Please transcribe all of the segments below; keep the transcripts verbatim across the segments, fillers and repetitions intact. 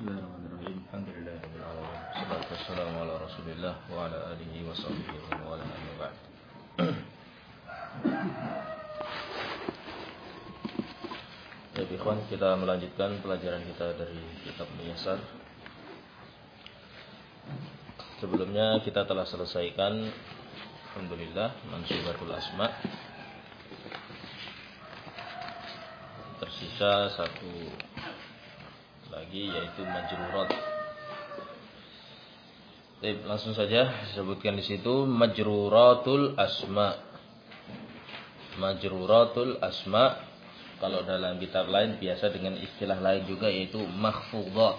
Bismillahirrahmanirrahim. Alhamdulillahirabbil alamin. Wassalatu wassalamu ala Rasulillah wa ala alihi wa sahbihi wa ala alihi wa ba'd. Ya, ikhwan, kita melanjutkan pelajaran kita dari kitab Muyassar. Sebelumnya kita telah selesaikan alhamdulillah Mansubatul Asma. Tersisa satu lagi yaitu majrurat. Baik, langsung saja disebutkan di situ majruratul asma. Majruratul asma kalau dalam kitab lain biasa dengan istilah lain juga yaitu makhfudat.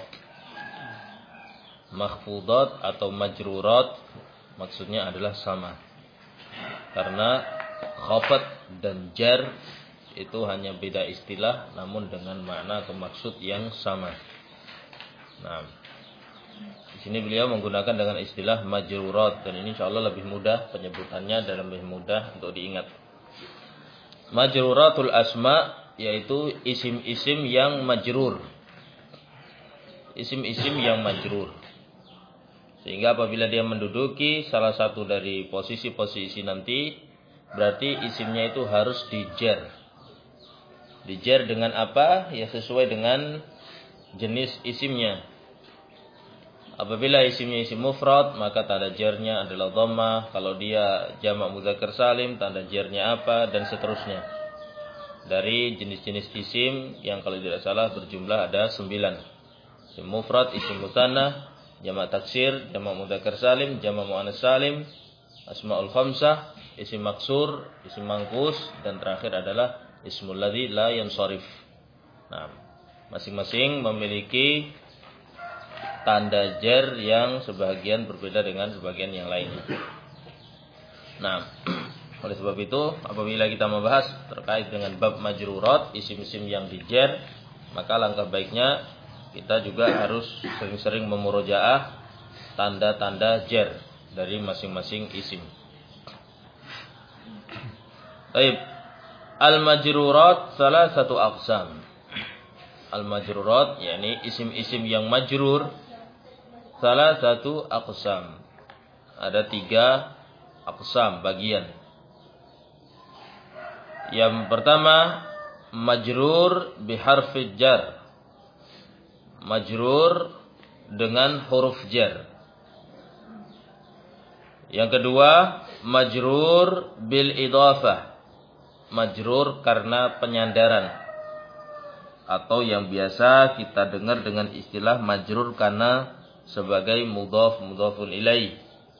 Makhfudat atau majrurat maksudnya adalah sama. Karena khafat dan jar itu hanya beda istilah namun dengan makna atau maksud yang sama. Nah, di sini beliau menggunakan dengan istilah majrurat dan ini insyaallah lebih mudah penyebutannya dan lebih mudah untuk diingat. Majruratul asma yaitu isim-isim yang majrur. Isim-isim yang majrur. Sehingga apabila dia menduduki salah satu dari posisi-posisi nanti berarti isimnya itu harus dijar. Dijar dengan apa? Ya sesuai dengan jenis isimnya. Apabila isimnya isim mufrad, maka tanda jarnya adalah dhammah. Kalau dia jamak mudzakkar salim, tanda jarnya apa dan seterusnya. Dari jenis-jenis isim yang kalau tidak salah berjumlah ada sembilan. Isim mufrad, isim mutsanna, jamak taksir, jamak mudzakkar salim, jamak muannats salim, asmaul khamsah, isim maksur, isim mangkus dan terakhir adalah ismul ladzi la yansharif. Nah, masing-masing memiliki tanda jar yang sebagian berbeda dengan sebagian yang lainnya. Nah, oleh sebab itu apabila kita membahas terkait dengan bab majrurat, isim-isim yang dijar, maka langkah baiknya kita juga harus sering-sering memurojaah tanda-tanda jar dari masing-masing isim. Baik. Al-majrurat salah satu aqsam. Al-majrurat yakni isim-isim yang majrur salah satu aqsam. Ada tiga aqsam bagian. Yang pertama majrur biharfil jar. Majrur dengan huruf jar. Yang kedua majrur bil idhafah. Majrur karena penyandaran atau yang biasa kita dengar dengan istilah majrur karena sebagai mudhaf mudhafun ilaih.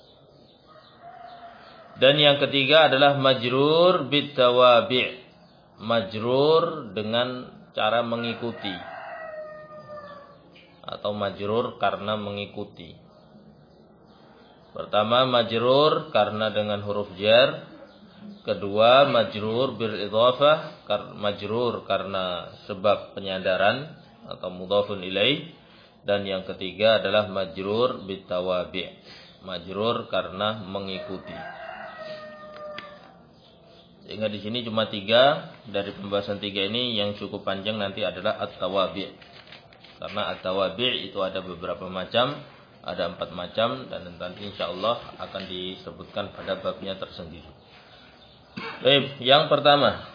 Dan yang ketiga adalah majrur bitawabi', majrur dengan cara mengikuti atau majrur karena mengikuti. Pertama majrur karena dengan huruf jar. Kedua majrur bil idhafah, majrur karena sebab penyandaran atau mudhafun ilaih. Dan yang ketiga adalah majrur bit tawabi', majrur karena mengikuti. Sehingga di sini cuma tiga dari pembahasan tiga ini yang cukup panjang nanti adalah at-tawabi'. Karena at-tawabi' itu ada beberapa macam, ada empat macam dan nanti insyaallah akan disebutkan pada babnya tersendiri. Baik, yang pertama.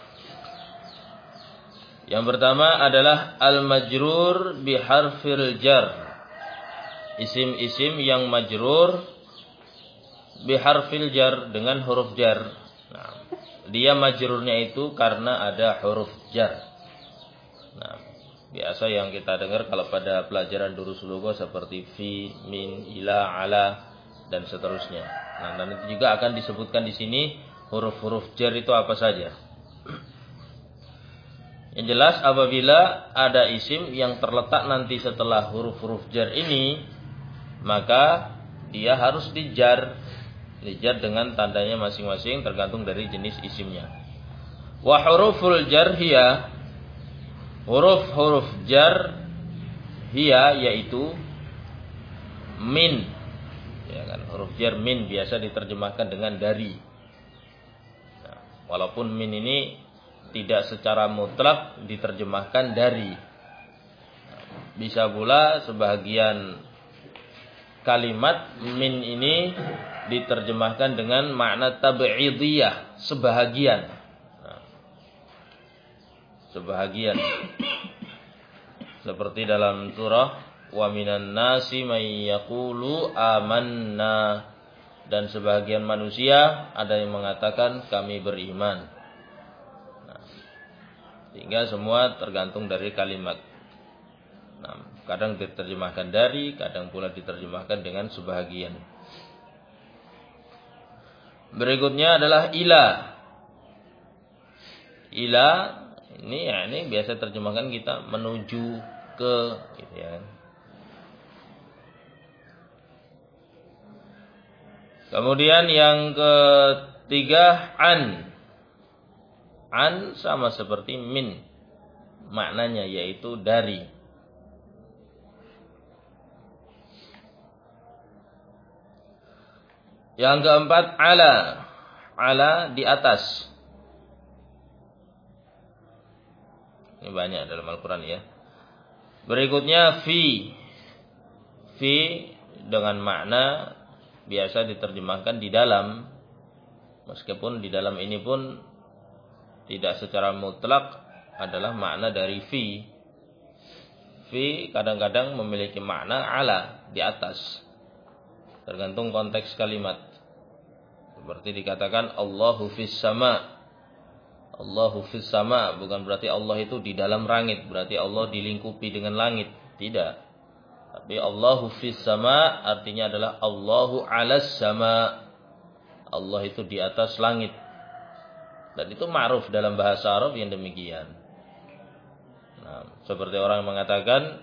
Yang pertama adalah al-majrur biharfil jar. Isim-isim yang majrur biharfil jar dengan huruf jar. Nah, dia majrurnya itu karena ada huruf jar. Nah, biasa yang kita dengar kalau pada pelajaran durus lugha seperti fi, min, ila, ala dan seterusnya. Nah, dan itu juga akan disebutkan di sini huruf-huruf jar itu apa saja. Yang jelas apabila ada isim yang terletak nanti setelah huruf-huruf jar ini, maka dia harus dijar. Dijar dengan tandanya masing-masing tergantung dari jenis isimnya. Wa huruful jar hiya, huruf-huruf jar hiya yaitu min. Ya kan, huruf jar min biasa diterjemahkan dengan dari. Walaupun min ini tidak secara mutlak diterjemahkan dari. Bisa pula sebahagian kalimat min ini diterjemahkan dengan makna tab'idiyah, sebahagian. Nah, sebahagian. Seperti dalam surah wa minan nasi may yaqulu amanna, dan sebahagian manusia ada yang mengatakan kami beriman. Nah, sehingga semua tergantung dari kalimat. Nah, kadang diterjemahkan dari, kadang pula diterjemahkan dengan sebahagian. Berikutnya adalah ila. Ila ini ya ini biasa terjemahkan kita menuju ke, gitu ya. Kemudian yang ketiga an. An sama seperti min. Maknanya yaitu dari. Yang keempat ala. Ala di atas. Ini banyak dalam Al-Quran ya. Berikutnya fi. Fi dengan makna biasa diterjemahkan di dalam. Meskipun di dalam ini pun tidak secara mutlak adalah makna dari fi. Fi kadang-kadang memiliki makna ala, di atas. Tergantung konteks kalimat. Seperti dikatakan Allahu fis sama. Allahu fis sama bukan berarti Allah itu di dalam langit, berarti Allah dilingkupi dengan langit, tidak. Tapi Allahu fis sama artinya adalah Allahu alas sama. Allah itu di atas langit. Dan itu ma'ruf dalam bahasa Arab yang demikian. Nah, seperti orang mengatakan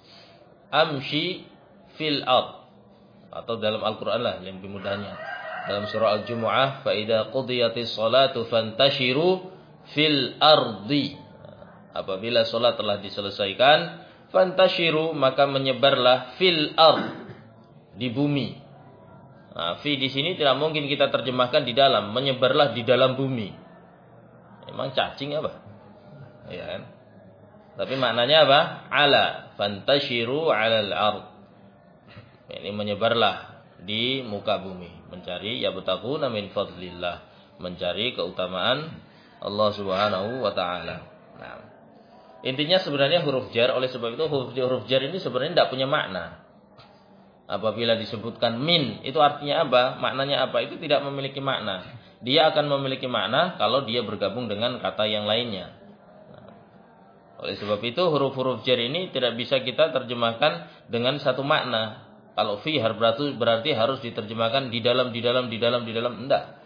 amshi fil ard, atau dalam Al-Qur'an lah yang lebih mudahnya. Dalam surah Al-Jumu'ah, fa idza qudiyatis salatu fantashiru fil ardi. Apabila salat telah diselesaikan, fantashiru maka menyebarlah fil ard, di bumi. Nah, fi di sini tidak mungkin kita terjemahkan di dalam, menyebarlah di dalam bumi. Emang cacing apa? Ya kan? Tapi maknanya apa? Ala, fantashiru 'alal ard. Ini menyebarlah di muka bumi, mencari yabtaquna min fadlillah, mencari keutamaan Allah Subhanahu wa taala. Nah, intinya sebenarnya huruf jar, oleh sebab itu huruf, huruf jar ini sebenarnya tidak punya makna. Apabila disebutkan min, itu artinya apa? Maknanya apa? Itu tidak memiliki makna. Dia akan memiliki makna kalau dia bergabung dengan kata yang lainnya. Nah, oleh sebab itu huruf-huruf jar ini tidak bisa kita terjemahkan dengan satu makna. Kalau fi berarti, berarti harus diterjemahkan di dalam, di dalam, di dalam, di dalam. Enggak.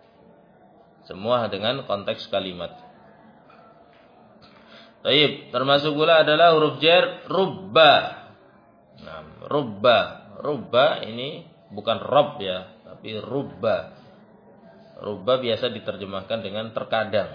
Semua dengan konteks kalimat. Baik, termasuk pula adalah huruf jar rubba. Nah, rubba. Rubba ini bukan rob ya, tapi rubba. Rubba biasa diterjemahkan dengan terkadang.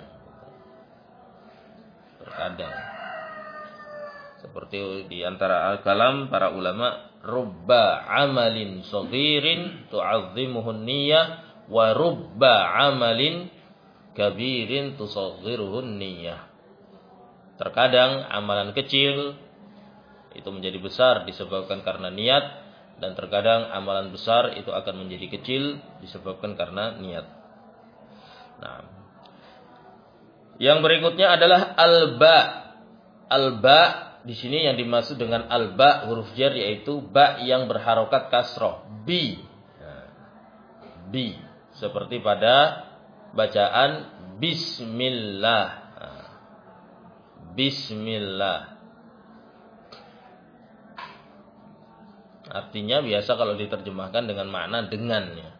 Terkadang. Seperti di antara al-kalam para ulama, rubba amalin saghirin tu'azzimuhun niyyah wa rubba amalin kabirin tusaghiruhun niyyah. Terkadang amalan kecil itu menjadi besar disebabkan karena niat, dan terkadang amalan besar itu akan menjadi kecil disebabkan karena niat. Nah, yang berikutnya adalah alba. Alba di sini yang dimaksud dengan alba huruf jar yaitu ba yang berharokat kasroh, bi. Nah, bi seperti pada bacaan bismillah. Nah, bismillah. Artinya biasa kalau diterjemahkan dengan makna dengannya.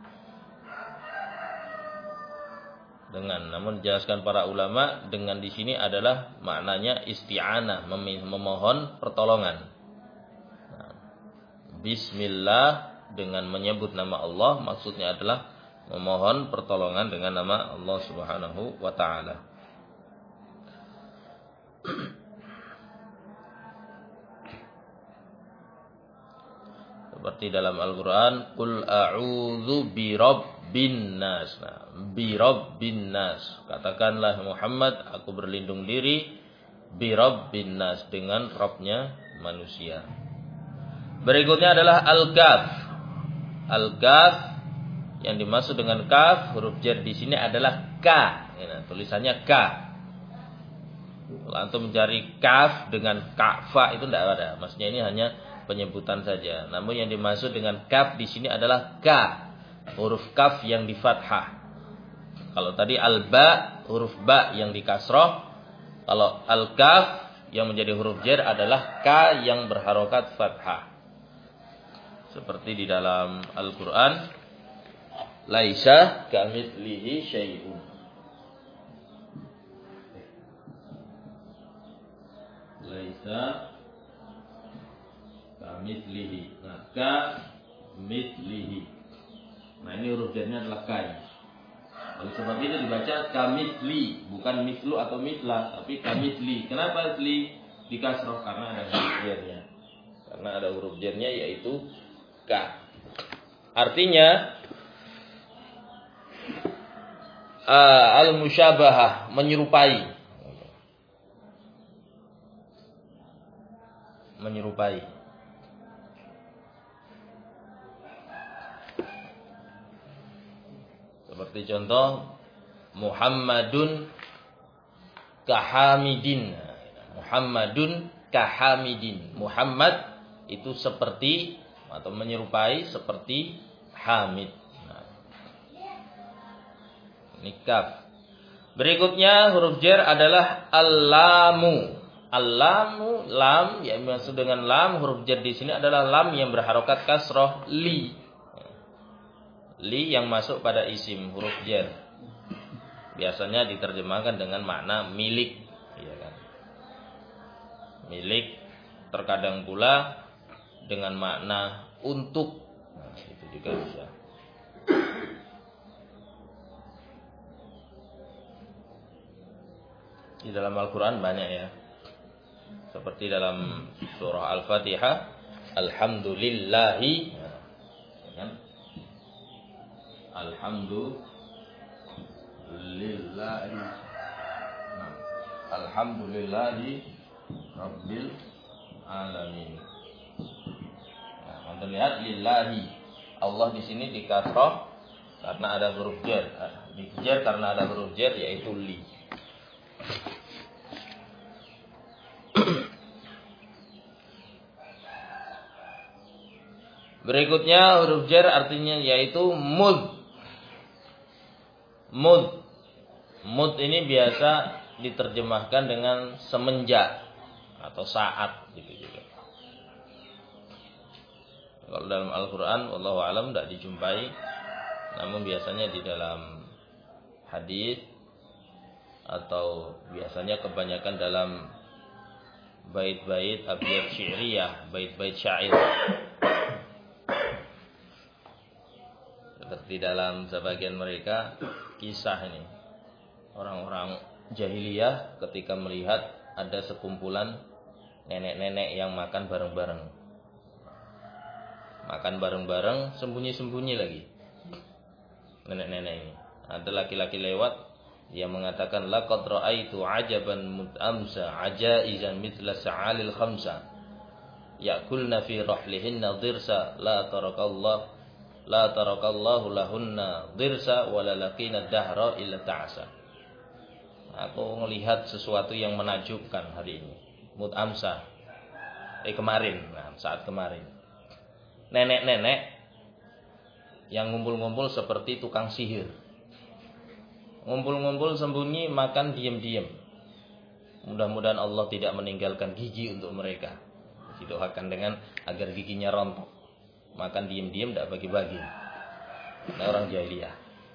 Dengan, namun dijelaskan para ulama dengan di sini adalah maknanya isti'anah, memohon pertolongan. Nah, bismillah dengan menyebut nama Allah maksudnya adalah memohon pertolongan dengan nama Allah Subhanahu wa taala. Seperti dalam Al-Qur'an, qul a'udzu birabbin nas. Nah, birabbin nas. Katakanlah Muhammad, aku berlindung diri birabbin nas, dengan Rabbnya manusia. Berikutnya adalah al-kaf. Al-kaf yang dimaksud dengan kaf, huruf jar di sini adalah ka. Ya, tulisannya ka. Kalau antum mencari kaf dengan kafa itu tidak ada. Maksudnya ini hanya penyebutan saja. Namun yang dimaksud dengan kaf di sini adalah ka, huruf kaf yang di fathah. Kalau tadi al-ba, huruf ba yang di kasroh. Kalau al-kaf yang menjadi huruf jar adalah ka yang berharokat fathah. Seperti di dalam Al-Quran, laisa kamitslihi syai'un. Laisa kamitslihi. Nah, kamitslihi. Nah, ini huruf jarnya adalah kai. Oleh sebab itu dibaca kamitsli, bukan mislu atau mitla, tapi kamitsli. Kenapa li di kasroh? Karena ada huruf jarnya. Karena ada huruf jarnya yaitu ka. Artinya uh, al-musyabahah, menyerupai. Menyerupai. Seperti contoh Muhammadun kahamidin. Muhammadun kahamidin. Muhammad itu seperti atau menyerupai seperti Hamid. Nah, ini kaf. Berikutnya huruf jar adalah al-lamu. Al-lamu, lam, yang dimaksud dengan lam, huruf jar di sini adalah lam yang berharokat kasroh li. Li yang masuk pada isim huruf jar. Biasanya diterjemahkan dengan makna milik, ya kan? Milik, terkadang pula dengan makna untuk. Nah, itu juga bisa. Di dalam Al-Quran banyak ya. Seperti dalam surah Al-Fatihah, alhamdulillahi, ya kan? Alhamdulillahi, nah, alhamdulillahi rabbil alamin. Nah, untuk lihat lillahi, Allah di sini di kasroh karena ada huruf jar, di jar karena ada huruf jar yaitu li. Berikutnya huruf jar artinya yaitu mud. Mud. Mud ini biasa diterjemahkan dengan semenjak atau saat gitu juga. Kalau dalam Al-Quran wallahu alam tidak dijumpai, namun biasanya di dalam hadis atau biasanya kebanyakan dalam bait-bait abyad syi'riyah, bait-bait syair. Seperti dalam sebagian mereka kisah ini, orang-orang jahiliyah ketika melihat ada sekumpulan nenek-nenek yang makan bareng-bareng. Makan bareng-bareng, sembunyi-sembunyi lagi. Nenek-nenek ini. Ada laki-laki lewat, dia mengatakan laqad ra'aitu ajaban mut'amsa ajaizan mithla sa'alil khamsa ya'kulna fi rahlihinna dhirsa la tarakallah la tarakallahu lahunna dhirsa wa la laqina dahra illa ta'asa. Aku melihat sesuatu yang menakjubkan hari ini. Mut'amsa. Eh kemarin, nah, saat kemarin. Nenek-nenek yang ngumpul-ngumpul seperti tukang sihir. Ngumpul-ngumpul sembunyi, makan diam-diam. Mudah-mudahan Allah tidak meninggalkan gigi untuk mereka. Didoakan dengan agar giginya rontok. Makan diam-diam, tidak bagi-bagi. Nah, orang jahiliyah.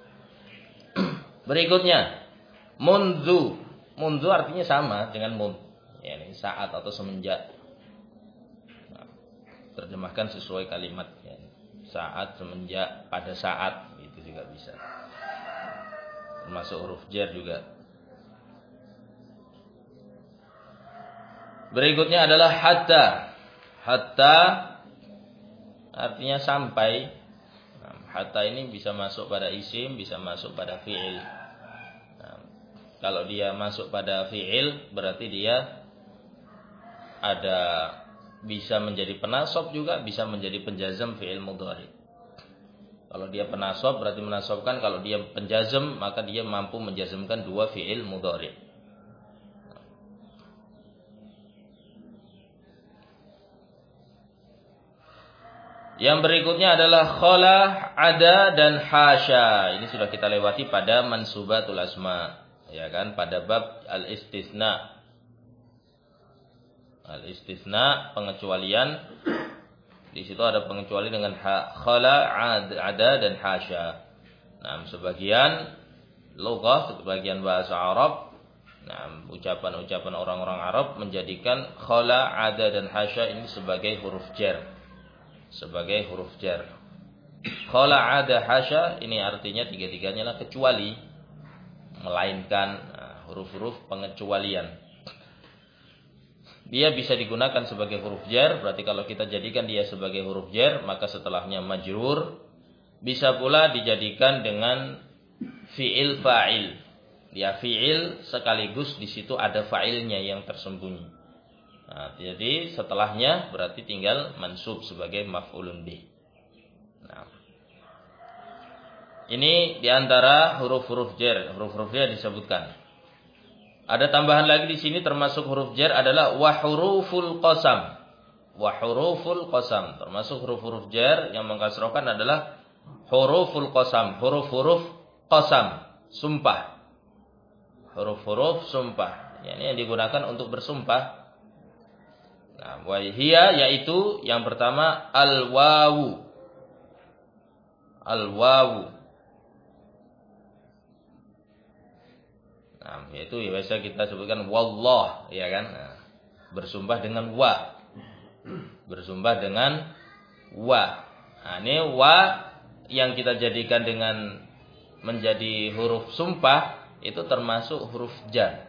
Berikutnya, mundu. Mundu artinya sama dengan mun. Ya, ini saat atau semenjak. Nah, terjemahkan sesuai kalimat. Ya. Saat, semenjak, pada saat. Itu juga bisa. Termasuk huruf jar juga. Berikutnya adalah hatta. Hatta artinya sampai. Nah, hatta ini bisa masuk pada isim, bisa masuk pada fi'il. Nah, kalau dia masuk pada fi'il, berarti dia ada bisa menjadi penasab juga, bisa menjadi penjazam fi'il mudhari. Kalau dia penasab berarti menasabkan, kalau dia penjazam maka dia mampu menjazamkan dua fi'il mudhari. Yang berikutnya adalah khala, ada, dan hasya. Ini sudah kita lewati pada mansubatul asma, ya kan, pada bab al-istitsna. Al-istitsna, pengecualian. Di situ ada pengecualian dengan khala, ada, dan hasya. Nah, sebagian lughah, sebagian bahasa Arab, nah, ucapan-ucapan orang-orang Arab menjadikan khala, ada, dan hasya ini sebagai huruf jar. Sebagai huruf jar. Khala, ada, hasya ini artinya tiga-tiganya lah kecuali, melainkan, nah, huruf-huruf pengecualian. Dia bisa digunakan sebagai huruf jar, berarti kalau kita jadikan dia sebagai huruf jar, maka setelahnya majrur. Bisa pula dijadikan dengan fi'il fa'il. Dia fi'il sekaligus di situ ada fa'ilnya yang tersembunyi. Nah, jadi setelahnya berarti tinggal mansub sebagai maf'ulun bih. Nah, ini diantara huruf-huruf jar, huruf-huruf jar disebutkan. Ada tambahan lagi di sini termasuk huruf jar adalah wa huruful qasam. Wa huruful qasam termasuk huruf-huruf jar yang mengkasrohkan adalah huruful qasam, huruf-huruf qasam, sumpah. Huruf-huruf sumpah. Ya, ini yang digunakan untuk bersumpah. Nah, wa hiya yaitu yang pertama al-wawu. Al-wawu. Nah, yaitu ya biasa kita sebutkan wallah, ya kan? Nah, bersumpah dengan wa. Bersumpah dengan wa. Nah, ini wa yang kita jadikan dengan menjadi huruf sumpah itu termasuk huruf jar.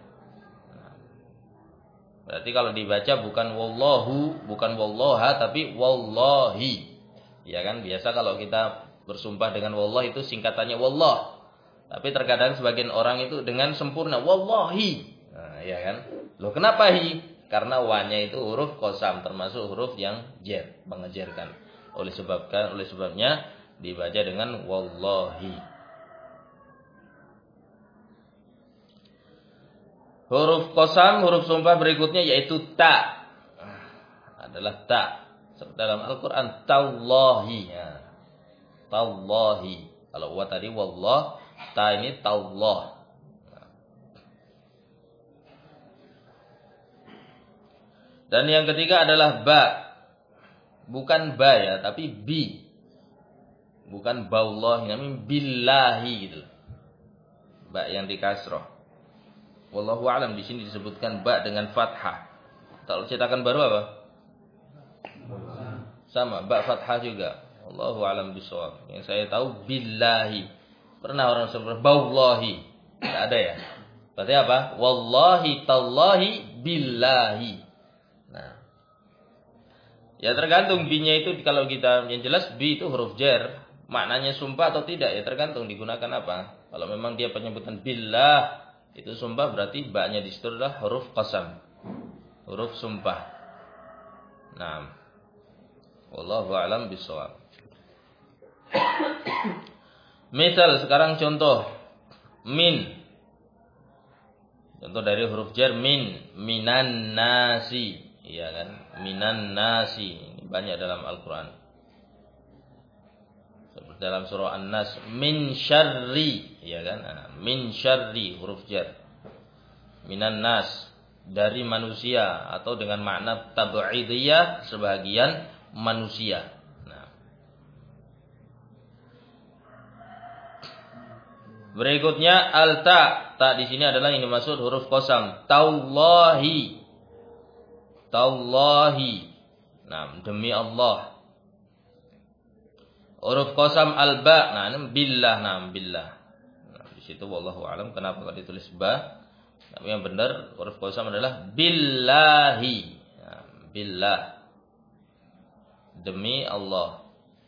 Berarti kalau dibaca bukan wallahu, bukan wallaha, tapi wallahi. Ya kan, biasa kalau kita bersumpah dengan wallah itu singkatannya wallah. Tapi terkadang sebagian orang itu dengan sempurna wallahi. Nah, ya kan? Loh, kenapa hi? Karena wa-nya itu huruf qasam, termasuk huruf yang jar, mengejarkan. Oleh sebabkan oleh sebabnya dibaca dengan wallahi. Huruf qasam, huruf sumpah berikutnya yaitu ta. Adalah ta. Seperti dalam Al-Quran, tallahi. Ya. Tallahi. Kalau wa tadi wallah, ta ini tallah. Dan yang ketiga adalah ba. Bukan ba ya, tapi bi. Bukan baullah, namanya billahi gitu. Ba yang dikasroh. Wallahu a'lam, di sini disebutkan ba dengan fathah. Kalau cetakan baru apa? Sama, ba fathah juga. Wallahu a'lam bishawab. Yang saya tahu billahi. Pernah orang sebut baullahi? Tidak ada ya. Berarti apa? Wallahi tallahi billahi. Nah, ya tergantung bi-nya itu, kalau kita yang jelas bi itu huruf jar, maknanya sumpah atau tidak ya tergantung digunakan apa. Kalau memang dia penyebutan billah itu sumpah, berarti ba-nya di situ adalah huruf qasam, huruf sumpah. Nah, wallahu a'lam bishawab. Misal sekarang contoh min. Contoh dari huruf jar min, minan nasi, iya kan? Minan nasi. Ini banyak dalam Al-Qur'an. Seperti dalam surah An-Nas, min syarri, ya kan? Nah, min syarri huruf jar. Minan nas, dari manusia, atau dengan makna tab'idiyah, sebagian manusia. Nah. Berikutnya al-ta. Ta di sini adalah ini maksud huruf qasam. Tallahi. Tallahi. Nah, demi Allah. Huruf qasam al-ba. Nah, ini billah, nah billah. Nah, di situ wallahu alam kenapa kalau ditulis ba? Tapi yang benar huruf qasam adalah billahi. Nah, billah. Demi Allah.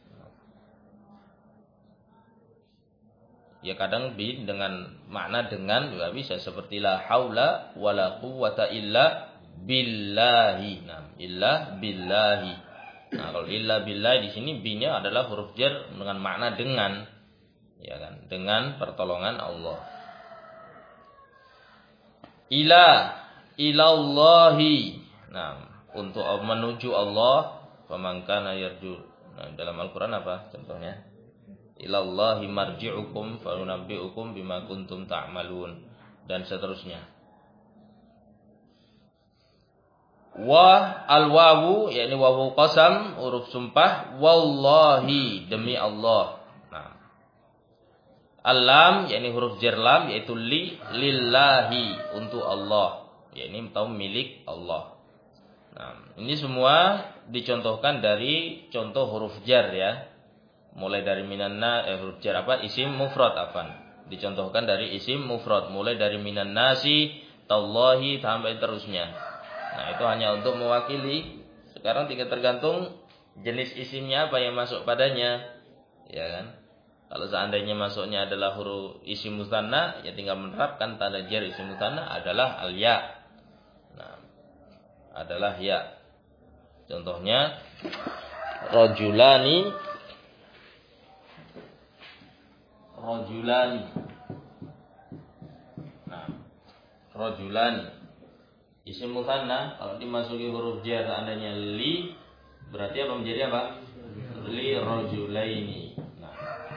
Ya kadang bin dengan makna dengan juga bisa, seperti la haula wala quwwata illa billahi. Nah, illa billahi. Nah, kalau illa billahi di sini bi-nya adalah huruf jar dengan makna dengan, ya kan? Dengan pertolongan Allah. Ila ilallahi. Nah, untuk menuju Allah, faman kana yarju. Nah, dalam Al-Qur'an apa contohnya? Ilallahi marji'ukum fa yunabbi'ukum bima kuntum ta'malun dan seterusnya. Wa al-wawu yakni wawu qasam huruf sumpah, wallahi demi Allah. Nah, al-lam yakni huruf jar lam yaitu li lillahi untuk Allah, yakni tahu milik Allah. Nah, ini semua dicontohkan dari contoh huruf jar ya. Mulai dari minanna eh, huruf jar apa? Isim mufrad apa? Dicontohkan dari isim mufrad mulai dari minan nasi, tallahi sampai terusnya. Nah, itu hanya untuk mewakili. Sekarang tinggal tergantung jenis isimnya apa yang masuk padanya. Ya kan? Kalau seandainya masuknya adalah huruf isim musanna, ya tinggal menerapkan tanda jar isim musanna adalah al-ya. Nah, adalah ya. Contohnya rajulani rajulani. Nah, rajulani isim musanna kalau dimasuki huruf jar seandainya li berarti apa menjadi apa? Li rajulaini. Nah.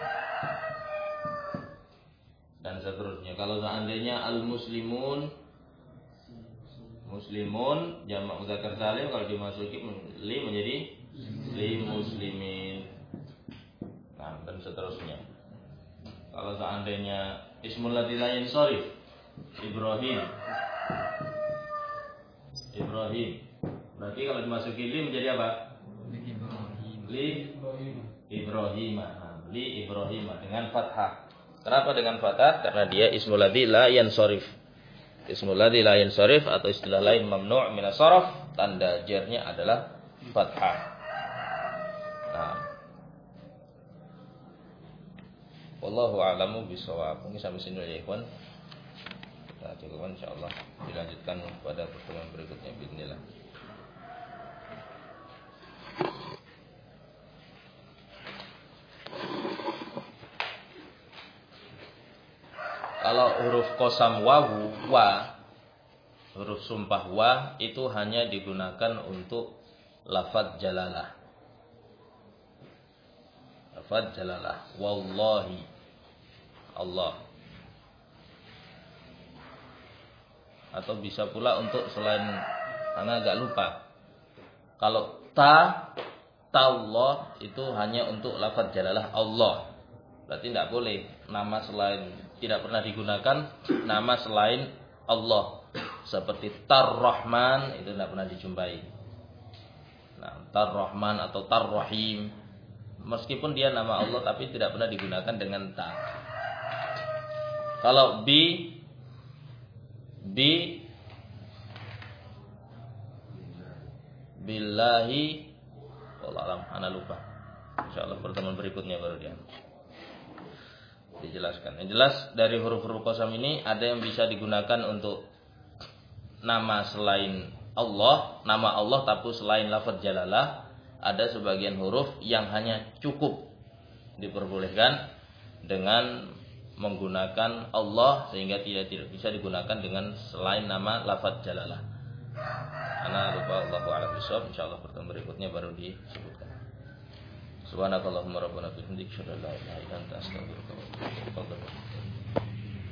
Dan seterusnya. Kalau seandainya al muslimun muslimun jamak mudzakar salim kalau dimasuki li menjadi li muslimin. Nah, dan seterusnya. Kalau seandainya ismul ladzi la yansharif Ibrahim Ibrahim. Berarti kalau dimasuki li menjadi apa? Li Ibrahim. Nah, li Ibrahim dengan fathah. Kenapa dengan fathah? Karena dia ismul ladzi la yansharif. Ismul ladzi la yansharif atau istilah lain mamnu' min as-sarf, tanda jarnya adalah fathah. Nah. Wallahu a'lamu bishawab. Mungkin sampai sini ya, ikhwan. Kita cukupkan insyaallah. Dilanjutkan pada pertemuan berikutnya bismillah. Kalau huruf qasam wawu wa, huruf sumpah wa itu hanya digunakan untuk lafadz jalalah. Lafadz jalalah. Wallahi. Allah. Atau bisa pula untuk selain, karena agak lupa. Kalau ta, ta'allah itu hanya untuk lafadz jalalah Allah. Berarti tidak boleh nama selain, tidak pernah digunakan nama selain Allah. Seperti Tar-Rahman itu tidak pernah dijumpai. Nah, Tar-Rahman atau Tar-Rahim, meskipun dia nama Allah tapi tidak pernah digunakan dengan ta. Kalau bi bi billahi wallahu alam, ana lupa. Insyaallah pertemuan berikutnya baru dia dijelaskan. Yang jelas dari huruf-huruf qasam ini ada yang bisa digunakan untuk nama selain Allah, nama Allah tapi selain lafaz jalalah. Ada sebagian huruf yang hanya cukup diperbolehkan dengan menggunakan Allah sehingga tidak tidak bisa digunakan dengan selain nama lafaz jalalah. Ana lupa, Allahu a'lam bishawab. Insyaallah pertemuan berikutnya baru disebutkan. Subhanakallahumma rabbana bihamdika asyhadu an la ilaha illa anta astaghfiruka